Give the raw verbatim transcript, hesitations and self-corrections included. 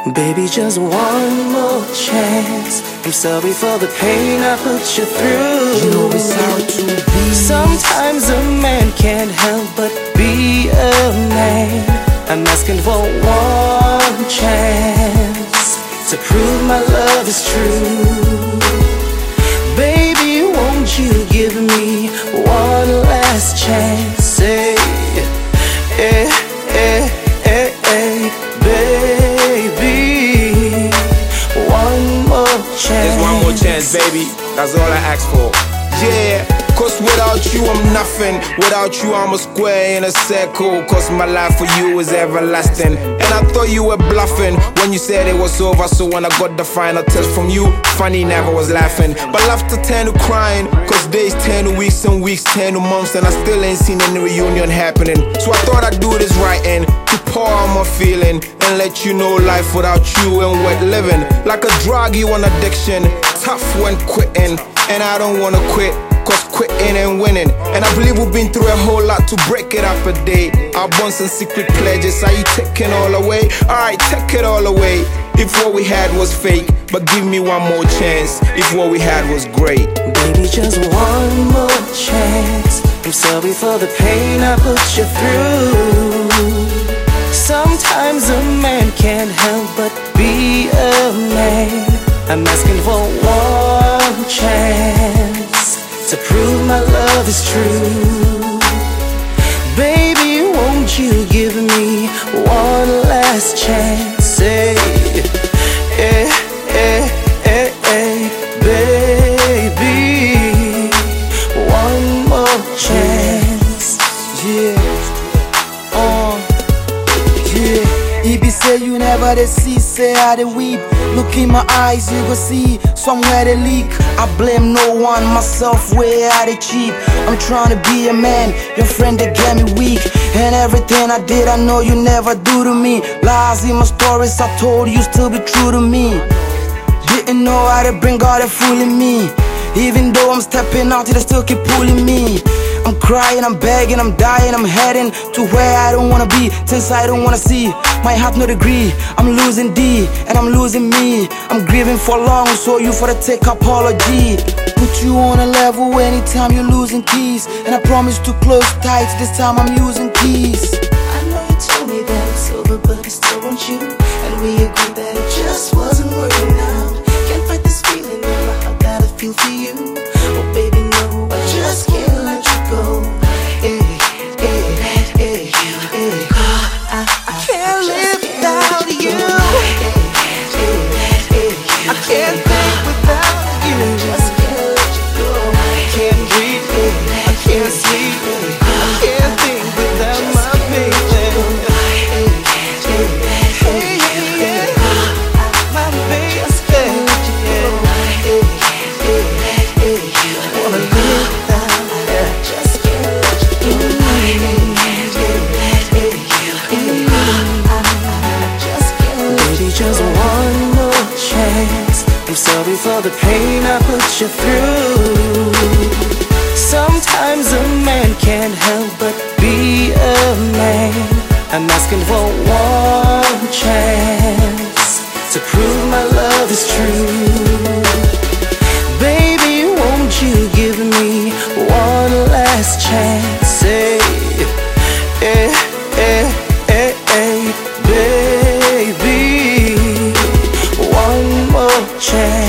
Baby, just one more chance. I'm sorry for the pain I put you through. You know it's hard to be. Sometimes a man can't help but be a man. I'm asking for one chance to prove my love is true. Baby, won't you give me one last chance? Say, eh, eh, eh, eh, baby, one more chance. There's one more chance, baby. That's all I ask for. Yeah, cause without you I'm nothing. Without you I'm a square in a circle. Cause my life for you is everlasting. And I thought you were bluffing when you said it was over. So when I got the final test from you, funny never was laughing. But laughter turned to crying. Cause days turn to weeks and weeks turn to months. And I still ain't seen any reunion happening. So I thought I'd do this right and to pour out my feeling and let you know life without you and wet living. Like a drug, you an addiction. Tough when quitting. And I don't wanna quit, cause quitting and winning. And I believe we've been through a whole lot to break it up a day. Our bonds and secret pledges, are you taking all away? Alright, take it all away. If what we had was fake, but give me one more chance. If what we had was great. Baby, just one more chance. I'm sorry for the pain I put you through. Sometimes a man can't help but be a man. I'm asking for one chance to prove my love is true. Baby, won't you give me one last chance? Say, eh, eh, eh, eh, baby, one more chance. Yeah, uh, yeah. He be say you never dey see, say I dey weep. Look in my eyes, you go see somewhere they leak. I blame no one, myself, where I dey cheap. I'm trying to be a man, your friend they get me weak. And everything I did, I know you never do to me. Lies in my stories I told you, still be true to me. Didn't know how to bring all that fooling me. Even though I'm stepping out, they still keep pulling me. I'm crying, I'm begging, I'm dying, I'm heading to where I don't wanna be, things I don't wanna see. My heart no degree, I'm losing D, and I'm losing me. I'm grieving for long, so you for the take apology. Put you on a level anytime you're losing keys. And I promise to close tight, this time I'm using keys. I know you told me that it's over, but I still want you. And we agreed that it just wasn't working out. Can't fight this feeling in my heart that I feel for you. Oh baby, no, I just can't let you go. Hey, hey, hey, hey. I, I can't live without you. I can't think without you. I just can't let you go. I can't breathe, I can't sleep, I can't think without my baby. Hey, yeah, my baby. Wanna live without you. Just can't let you go. Baby, just one more chance. I'm sorry for the pain I put you through. Sometimes a man can't help but be a man. I'm asking for one chance to prove my love is true. Baby, won't you give me one last chance? Say, eh, eh, eh, eh, baby, one more chance.